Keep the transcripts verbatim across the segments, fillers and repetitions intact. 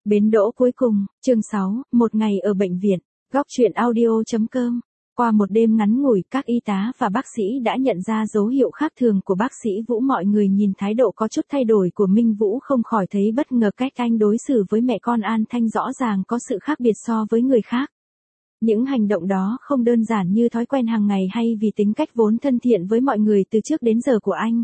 Bến đỗ cuối cùng, chương sáu, một ngày ở bệnh viện, góc truyện audio chấm com. Qua một đêm ngắn ngủi, các y tá và bác sĩ đã nhận ra dấu hiệu khác thường của bác sĩ Vũ. Mọi người nhìn thái độ có chút thay đổi của Minh Vũ không khỏi thấy bất ngờ. Cách anh đối xử với mẹ con An Thanh rõ ràng có sự khác biệt so với người khác. Những hành động đó không đơn giản như thói quen hàng ngày hay vì tính cách vốn thân thiện với mọi người từ trước đến giờ của anh.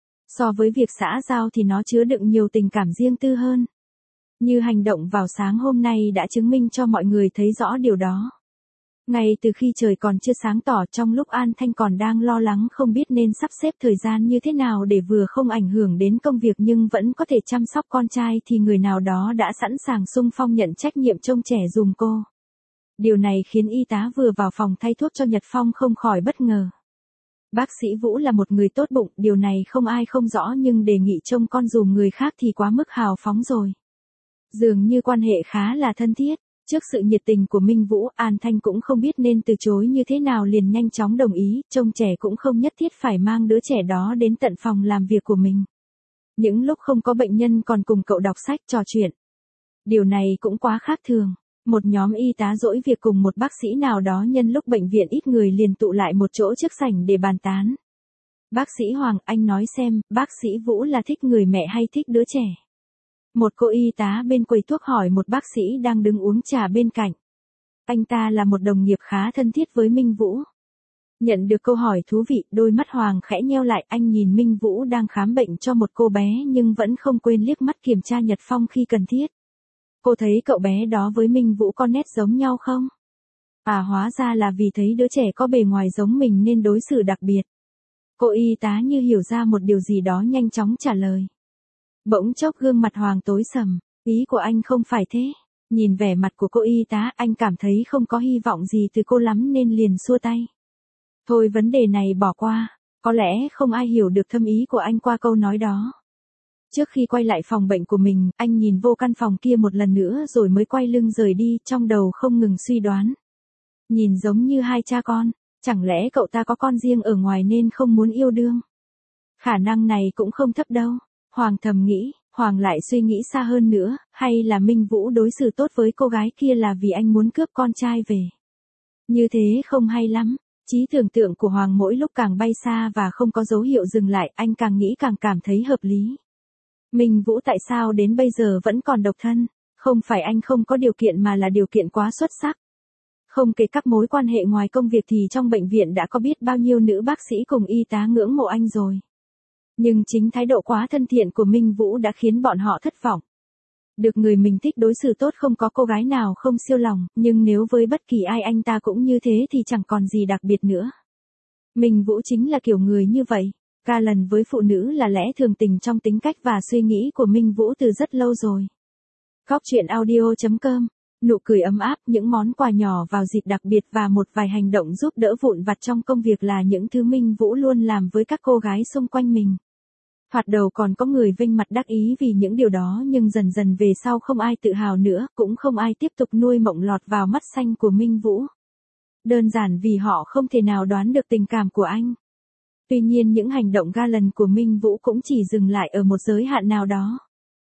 So với việc xã giao thì nó chứa đựng nhiều tình cảm riêng tư hơn. Như hành động vào sáng hôm nay đã chứng minh cho mọi người thấy rõ điều đó. Ngay từ khi trời còn chưa sáng tỏ, trong lúc An Thanh còn đang lo lắng không biết nên sắp xếp thời gian như thế nào để vừa không ảnh hưởng đến công việc nhưng vẫn có thể chăm sóc con trai, thì người nào đó đã sẵn sàng xung phong nhận trách nhiệm trông trẻ giùm cô. Điều này khiến y tá vừa vào phòng thay thuốc cho Nhật Phong không khỏi bất ngờ. Bác sĩ Vũ là một người tốt bụng, điều này không ai không rõ, nhưng đề nghị trông con dùm người khác thì quá mức hào phóng rồi. Dường như quan hệ khá là thân thiết. Trước sự nhiệt tình của Minh Vũ, An Thanh cũng không biết nên từ chối như thế nào, liền nhanh chóng đồng ý. Trông trẻ cũng không nhất thiết phải mang đứa trẻ đó đến tận phòng làm việc của mình. Những lúc không có bệnh nhân còn cùng cậu đọc sách trò chuyện. Điều này cũng quá khác thường. Một nhóm y tá dỗi việc cùng một bác sĩ nào đó nhân lúc bệnh viện ít người liền tụ lại một chỗ trước sảnh để bàn tán. Bác sĩ Hoàng, anh nói xem, bác sĩ Vũ là thích người mẹ hay thích đứa trẻ? Một cô y tá bên quầy thuốc hỏi một bác sĩ đang đứng uống trà bên cạnh. Anh ta là một đồng nghiệp khá thân thiết với Minh Vũ. Nhận được câu hỏi thú vị, đôi mắt Hoàng khẽ nheo lại, anh nhìn Minh Vũ đang khám bệnh cho một cô bé nhưng vẫn không quên liếc mắt kiểm tra Nhật Phong khi cần thiết. Cô thấy cậu bé đó với Minh Vũ có nét giống nhau không? À, hóa ra là vì thấy đứa trẻ có bề ngoài giống mình nên đối xử đặc biệt. Cô y tá như hiểu ra một điều gì đó nhanh chóng trả lời. Bỗng chốc gương mặt Hoàng tối sầm, ý của anh không phải thế. Nhìn vẻ mặt của cô y tá, anh cảm thấy không có hy vọng gì từ cô lắm nên liền xua tay. Thôi vấn đề này bỏ qua, có lẽ không ai hiểu được thâm ý của anh qua câu nói đó. Trước khi quay lại phòng bệnh của mình, anh nhìn vô căn phòng kia một lần nữa rồi mới quay lưng rời đi, trong đầu không ngừng suy đoán. Nhìn giống như hai cha con, chẳng lẽ cậu ta có con riêng ở ngoài nên không muốn yêu đương? Khả năng này cũng không thấp đâu. Hoàng thầm nghĩ. Hoàng lại suy nghĩ xa hơn nữa, hay là Minh Vũ đối xử tốt với cô gái kia là vì anh muốn cướp con trai về? Như thế không hay lắm. Trí tưởng tượng của Hoàng mỗi lúc càng bay xa và không có dấu hiệu dừng lại, anh càng nghĩ càng cảm thấy hợp lý. Minh Vũ tại sao đến bây giờ vẫn còn độc thân? Không phải anh không có điều kiện mà là điều kiện quá xuất sắc. Không kể các mối quan hệ ngoài công việc thì trong bệnh viện đã có biết bao nhiêu nữ bác sĩ cùng y tá ngưỡng mộ anh rồi. Nhưng chính thái độ quá thân thiện của Minh Vũ đã khiến bọn họ thất vọng. Được người mình thích đối xử tốt không có cô gái nào không siêu lòng, nhưng nếu với bất kỳ ai anh ta cũng như thế thì chẳng còn gì đặc biệt nữa. Minh Vũ chính là kiểu người như vậy. Ga lần với phụ nữ là lẽ thường tình trong tính cách và suy nghĩ của Minh Vũ từ rất lâu rồi. Góc truyện audio chấm com. Nụ cười ấm áp, những món quà nhỏ vào dịp đặc biệt và một vài hành động giúp đỡ vụn vặt trong công việc là những thứ Minh Vũ luôn làm với các cô gái xung quanh mình. Thoạt đầu còn có người vênh mặt đắc ý vì những điều đó, nhưng dần dần về sau không ai tự hào nữa, cũng không ai tiếp tục nuôi mộng lọt vào mắt xanh của Minh Vũ. Đơn giản vì họ không thể nào đoán được tình cảm của anh. Tuy nhiên những hành động ga lần của Minh Vũ cũng chỉ dừng lại ở một giới hạn nào đó.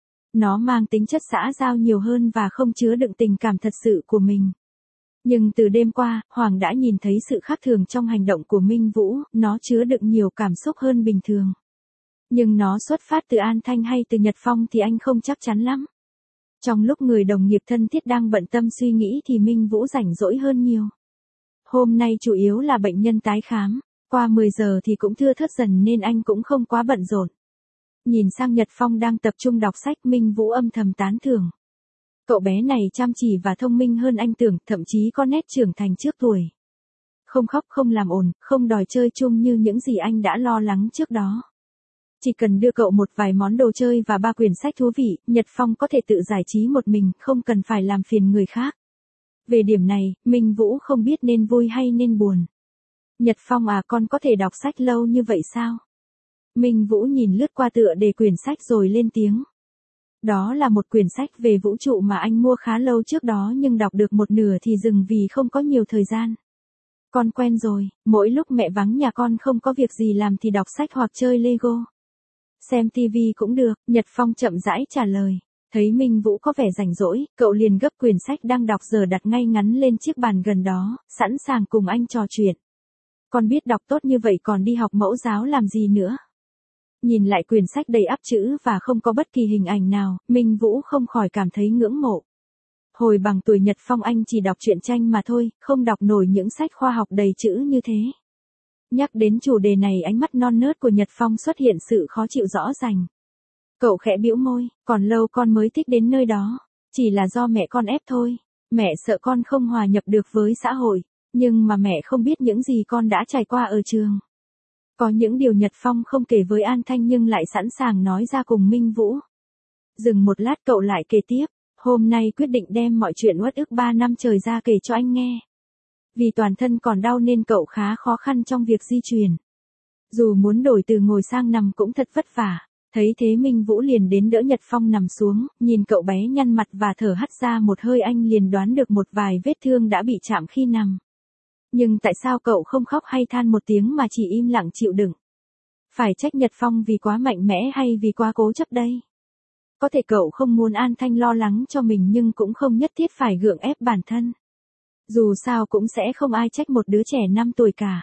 Nó mang tính chất xã giao nhiều hơn và không chứa đựng tình cảm thật sự của mình. Nhưng từ đêm qua, Hoàng đã nhìn thấy sự khác thường trong hành động của Minh Vũ, nó chứa đựng nhiều cảm xúc hơn bình thường. Nhưng nó xuất phát từ An Thanh hay từ Nhật Phong thì anh không chắc chắn lắm. Trong lúc người đồng nghiệp thân thiết đang bận tâm suy nghĩ thì Minh Vũ rảnh rỗi hơn nhiều. Hôm nay chủ yếu là bệnh nhân tái khám, qua mười giờ thì cũng thưa thớt dần nên anh cũng không quá bận rộn. Nhìn sang Nhật Phong đang tập trung đọc sách, Minh Vũ âm thầm tán thưởng. Cậu bé này chăm chỉ và thông minh hơn anh tưởng, thậm chí có nét trưởng thành trước tuổi. Không khóc không làm ồn, không đòi chơi chung như những gì anh đã lo lắng trước đó. Chỉ cần đưa cậu một vài món đồ chơi và ba quyển sách thú vị, Nhật Phong có thể tự giải trí một mình, không cần phải làm phiền người khác. Về điểm này, Minh Vũ không biết nên vui hay nên buồn. Nhật Phong à, con có thể đọc sách lâu như vậy sao? Minh Vũ nhìn lướt qua tựa đề quyển sách rồi lên tiếng. Đó là một quyển sách về vũ trụ mà anh mua khá lâu trước đó nhưng đọc được một nửa thì dừng vì không có nhiều thời gian. Con quen rồi, mỗi lúc mẹ vắng nhà con không có việc gì làm thì đọc sách hoặc chơi Lego. Xem tivi cũng được, Nhật Phong chậm rãi trả lời. Thấy Minh Vũ có vẻ rảnh rỗi, cậu liền gấp quyển sách đang đọc giờ đặt ngay ngắn lên chiếc bàn gần đó, sẵn sàng cùng anh trò chuyện. Con biết đọc tốt như vậy còn đi học mẫu giáo làm gì nữa? Nhìn lại quyển sách đầy ắp chữ và không có bất kỳ hình ảnh nào, Minh Vũ không khỏi cảm thấy ngưỡng mộ. Hồi bằng tuổi Nhật Phong anh chỉ đọc truyện tranh mà thôi, không đọc nổi những sách khoa học đầy chữ như thế. Nhắc đến chủ đề này ánh mắt non nớt của Nhật Phong xuất hiện sự khó chịu rõ ràng. Cậu khẽ bĩu môi, còn lâu con mới thích đến nơi đó. Chỉ là do mẹ con ép thôi. Mẹ sợ con không hòa nhập được với xã hội. Nhưng mà mẹ không biết những gì con đã trải qua ở trường. Có những điều Nhật Phong không kể với An Thanh nhưng lại sẵn sàng nói ra cùng Minh Vũ. Dừng một lát cậu lại kể tiếp. Hôm nay quyết định đem mọi chuyện uất ức ba năm trời ra kể cho anh nghe. Vì toàn thân còn đau nên cậu khá khó khăn trong việc di chuyển. Dù muốn đổi từ ngồi sang nằm cũng thật vất vả. Thấy thế Minh Vũ liền đến đỡ Nhật Phong nằm xuống, nhìn cậu bé nhăn mặt và thở hắt ra một hơi anh liền đoán được một vài vết thương đã bị chạm khi nằm. Nhưng tại sao cậu không khóc hay than một tiếng mà chỉ im lặng chịu đựng? Phải trách Nhật Phong vì quá mạnh mẽ hay vì quá cố chấp đây? Có thể cậu không muốn An Thanh lo lắng cho mình nhưng cũng không nhất thiết phải gượng ép bản thân. Dù sao cũng sẽ không ai trách một đứa trẻ năm tuổi cả.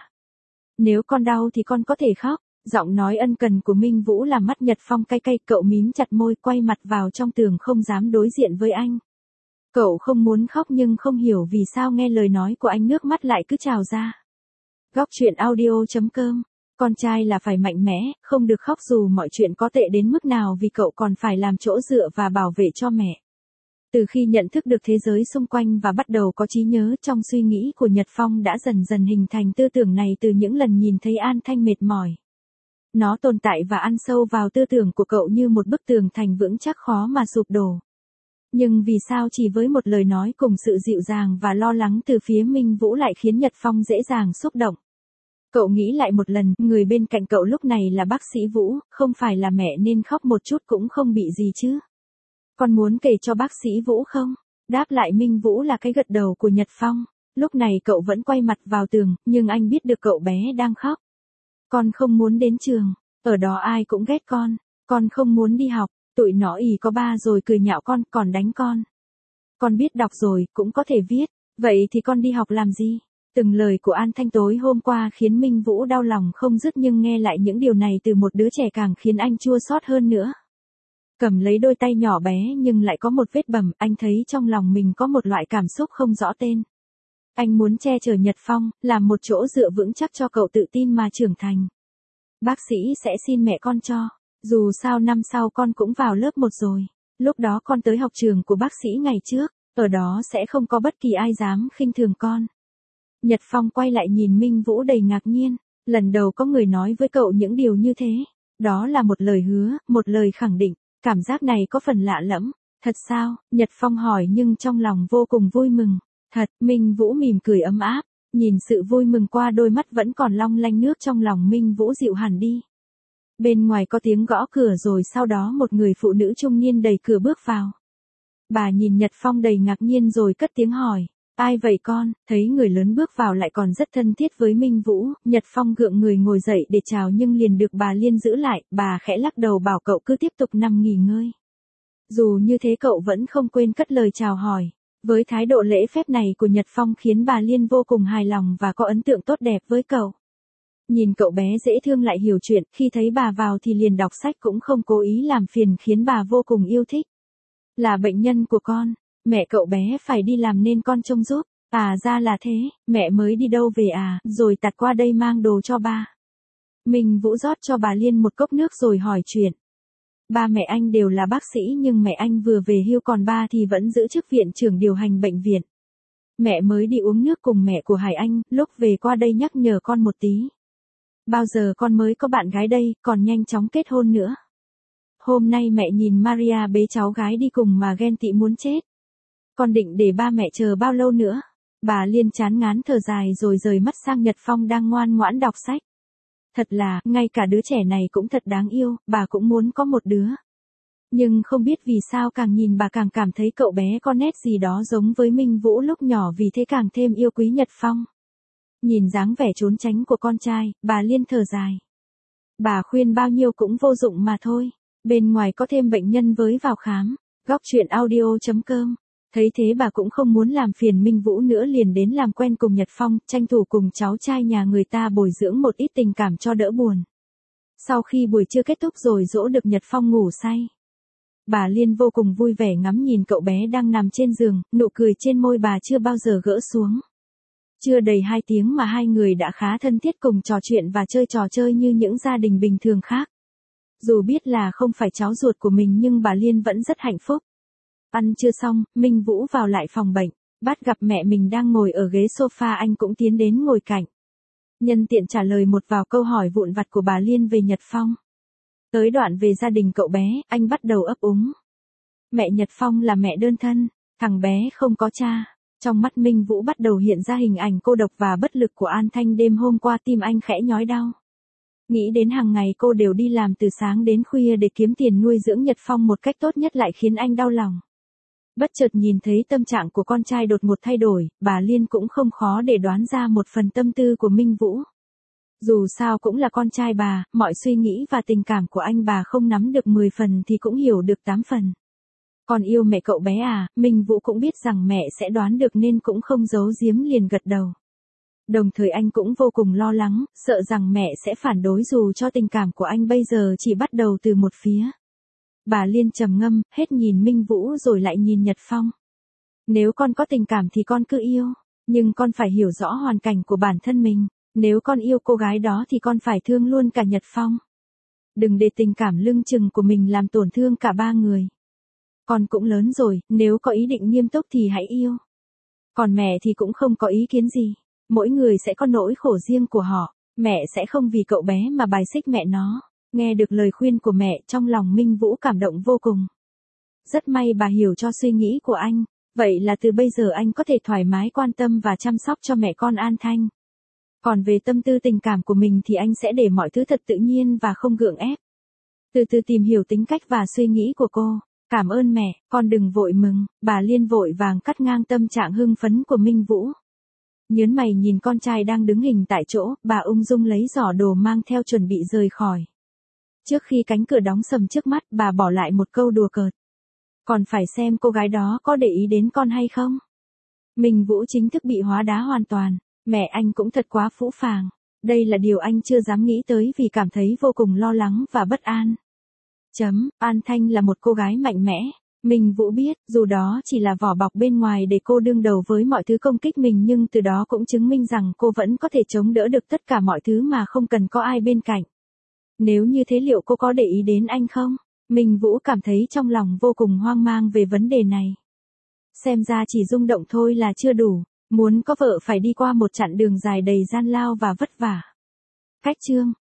Nếu con đau thì con có thể khóc. Giọng nói ân cần của Minh Vũ làm mắt Nhật Phong cay cay, cậu mím chặt môi quay mặt vào trong tường không dám đối diện với anh. Cậu không muốn khóc nhưng không hiểu vì sao nghe lời nói của anh nước mắt lại cứ trào ra. Góc truyện audio chấm com. Con trai là phải mạnh mẽ, không được khóc dù mọi chuyện có tệ đến mức nào vì cậu còn phải làm chỗ dựa và bảo vệ cho mẹ. Từ khi nhận thức được thế giới xung quanh và bắt đầu có trí nhớ trong suy nghĩ của Nhật Phong đã dần dần hình thành tư tưởng này từ những lần nhìn thấy An Thanh mệt mỏi. Nó tồn tại và ăn sâu vào tư tưởng của cậu như một bức tường thành vững chắc khó mà sụp đổ. Nhưng vì sao chỉ với một lời nói cùng sự dịu dàng và lo lắng từ phía Minh Vũ lại khiến Nhật Phong dễ dàng xúc động? Cậu nghĩ lại một lần, người bên cạnh cậu lúc này là bác sĩ Vũ, không phải là mẹ nên khóc một chút cũng không bị gì chứ. Con muốn kể cho bác sĩ Vũ không? Đáp lại Minh Vũ là cái gật đầu của Nhật Phong. Lúc này cậu vẫn quay mặt vào tường, nhưng anh biết được cậu bé đang khóc. Con không muốn đến trường, ở đó ai cũng ghét con, con không muốn đi học, tụi nó ì có ba rồi cười nhạo con, còn đánh con. Con biết đọc rồi, cũng có thể viết, vậy thì con đi học làm gì? Từng lời của An Thanh tối hôm qua khiến Minh Vũ đau lòng không dứt nhưng nghe lại những điều này từ một đứa trẻ càng khiến anh chua xót hơn nữa. Cầm lấy đôi tay nhỏ bé nhưng lại có một vết bầm, anh thấy trong lòng mình có một loại cảm xúc không rõ tên. Anh muốn che chở Nhật Phong, làm một chỗ dựa vững chắc cho cậu tự tin mà trưởng thành. Bác sĩ sẽ xin mẹ con cho, dù sao năm sau con cũng vào lớp một rồi. Lúc đó con tới học trường của bác sĩ ngày trước, ở đó sẽ không có bất kỳ ai dám khinh thường con. Nhật Phong quay lại nhìn Minh Vũ đầy ngạc nhiên, lần đầu có người nói với cậu những điều như thế. Đó là một lời hứa, một lời khẳng định, cảm giác này có phần lạ lẫm. Thật sao? Nhật Phong hỏi nhưng trong lòng vô cùng vui mừng. Thật, Minh Vũ mỉm cười ấm áp, nhìn sự vui mừng qua đôi mắt vẫn còn long lanh nước trong lòng Minh Vũ dịu hẳn đi. Bên ngoài có tiếng gõ cửa rồi sau đó một người phụ nữ trung niên đẩy cửa bước vào. Bà nhìn Nhật Phong đầy ngạc nhiên rồi cất tiếng hỏi, ai vậy con? Thấy người lớn bước vào lại còn rất thân thiết với Minh Vũ, Nhật Phong gượng người ngồi dậy để chào nhưng liền được bà Liên giữ lại, bà khẽ lắc đầu bảo cậu cứ tiếp tục nằm nghỉ ngơi. Dù như thế cậu vẫn không quên cất lời chào hỏi. Với thái độ lễ phép này của Nhật Phong khiến bà Liên vô cùng hài lòng và có ấn tượng tốt đẹp với cậu. Nhìn cậu bé dễ thương lại hiểu chuyện, khi thấy bà vào thì liền đọc sách cũng không cố ý làm phiền khiến bà vô cùng yêu thích. Là bệnh nhân của con, mẹ cậu bé phải đi làm nên con trông giúp. À ra là thế, mẹ mới đi đâu về à, rồi tạt qua đây mang đồ cho ba. Minh Vũ rót cho bà Liên một cốc nước rồi hỏi chuyện. Ba mẹ anh đều là bác sĩ nhưng mẹ anh vừa về hưu còn ba thì vẫn giữ chức viện trưởng điều hành bệnh viện. Mẹ mới đi uống nước cùng mẹ của Hải Anh, lúc về qua đây nhắc nhở con một tí. Bao giờ con mới có bạn gái đây, còn nhanh chóng kết hôn nữa. Hôm nay mẹ nhìn Maria bế cháu gái đi cùng mà ghen tị muốn chết. Con định để ba mẹ chờ bao lâu nữa? Bà Liên chán ngán thở dài rồi rời mắt sang Nhật Phong đang ngoan ngoãn đọc sách. Thật là, ngay cả đứa trẻ này cũng thật đáng yêu, bà cũng muốn có một đứa. Nhưng không biết vì sao càng nhìn bà càng cảm thấy cậu bé có nét gì đó giống với Minh Vũ lúc nhỏ vì thế càng thêm yêu quý Nhật Phong. Nhìn dáng vẻ trốn tránh của con trai, bà Liên thở dài. Bà khuyên bao nhiêu cũng vô dụng mà thôi, bên ngoài có thêm bệnh nhân với vào khám. Góc truyện audio chấm com. Thấy thế bà cũng không muốn làm phiền Minh Vũ nữa, liền đến làm quen cùng Nhật Phong, tranh thủ cùng cháu trai nhà người ta bồi dưỡng một ít tình cảm cho đỡ buồn. Sau khi buổi trưa kết thúc rồi dỗ được Nhật Phong ngủ say, bà Liên vô cùng vui vẻ ngắm nhìn cậu bé đang nằm trên giường, nụ cười trên môi bà chưa bao giờ gỡ xuống. Chưa đầy hai tiếng mà hai người đã khá thân thiết, cùng trò chuyện và chơi trò chơi như những gia đình bình thường khác. Dù biết là không phải cháu ruột của mình nhưng bà Liên vẫn rất hạnh phúc. Ăn trưa xong, Minh Vũ vào lại phòng bệnh, bắt gặp mẹ mình đang ngồi ở ghế sofa, anh cũng tiến đến ngồi cạnh. Nhân tiện trả lời một vào câu hỏi vụn vặt của bà Liên về Nhật Phong. Tới đoạn về gia đình cậu bé, anh bắt đầu ấp úng. Mẹ Nhật Phong là mẹ đơn thân, thằng bé không có cha. Trong mắt Minh Vũ bắt đầu hiện ra hình ảnh cô độc và bất lực của An Thanh đêm hôm qua, tim anh khẽ nhói đau. Nghĩ đến hàng ngày cô đều đi làm từ sáng đến khuya để kiếm tiền nuôi dưỡng Nhật Phong một cách tốt nhất lại khiến anh đau lòng. Bất chợt nhìn thấy tâm trạng của con trai đột ngột thay đổi, bà Liên cũng không khó để đoán ra một phần tâm tư của Minh Vũ. Dù sao cũng là con trai bà, mọi suy nghĩ và tình cảm của anh bà không nắm được mười phần thì cũng hiểu được tám phần. Còn yêu mẹ cậu bé à, Minh Vũ cũng biết rằng mẹ sẽ đoán được nên cũng không giấu giếm, liền gật đầu. Đồng thời anh cũng vô cùng lo lắng, sợ rằng mẹ sẽ phản đối dù cho tình cảm của anh bây giờ chỉ bắt đầu từ một phía. Bà Liên trầm ngâm, hết nhìn Minh Vũ rồi lại nhìn Nhật Phong. Nếu con có tình cảm thì con cứ yêu, nhưng con phải hiểu rõ hoàn cảnh của bản thân mình. Nếu con yêu cô gái đó thì con phải thương luôn cả Nhật Phong. Đừng để tình cảm lưng chừng của mình làm tổn thương cả ba người. Con cũng lớn rồi, nếu có ý định nghiêm túc thì hãy yêu. Còn mẹ thì cũng không có ý kiến gì. Mỗi người sẽ có nỗi khổ riêng của họ. Mẹ sẽ không vì cậu bé mà bài xích mẹ nó. Nghe được lời khuyên của mẹ, trong lòng Minh Vũ cảm động vô cùng. Rất may bà hiểu cho suy nghĩ của anh. Vậy là từ bây giờ anh có thể thoải mái quan tâm và chăm sóc cho mẹ con An Thanh. Còn về tâm tư tình cảm của mình thì anh sẽ để mọi thứ thật tự nhiên và không gượng ép. Từ từ tìm hiểu tính cách và suy nghĩ của cô. Cảm ơn mẹ, con đừng vội mừng. Bà Liên vội vàng cắt ngang tâm trạng hưng phấn của Minh Vũ. Nhớn mày nhìn con trai đang đứng hình tại chỗ, bà ung dung lấy giỏ đồ mang theo chuẩn bị rời khỏi. Trước khi cánh cửa đóng sầm trước mắt, bà bỏ lại một câu đùa cợt. Còn phải xem cô gái đó có để ý đến con hay không. Minh Vũ chính thức bị hóa đá hoàn toàn. Mẹ anh cũng thật quá phũ phàng. Đây là điều anh chưa dám nghĩ tới vì cảm thấy vô cùng lo lắng và bất an. Chấm, An Thanh là một cô gái mạnh mẽ. Minh Vũ biết, dù đó chỉ là vỏ bọc bên ngoài để cô đương đầu với mọi thứ công kích mình, nhưng từ đó cũng chứng minh rằng cô vẫn có thể chống đỡ được tất cả mọi thứ mà không cần có ai bên cạnh. Nếu như thế liệu cô có để ý đến anh không? Minh Vũ cảm thấy trong lòng vô cùng hoang mang về vấn đề này. Xem ra chỉ rung động thôi là chưa đủ. Muốn có vợ phải đi qua một chặng đường dài đầy gian lao và vất vả. Cách chương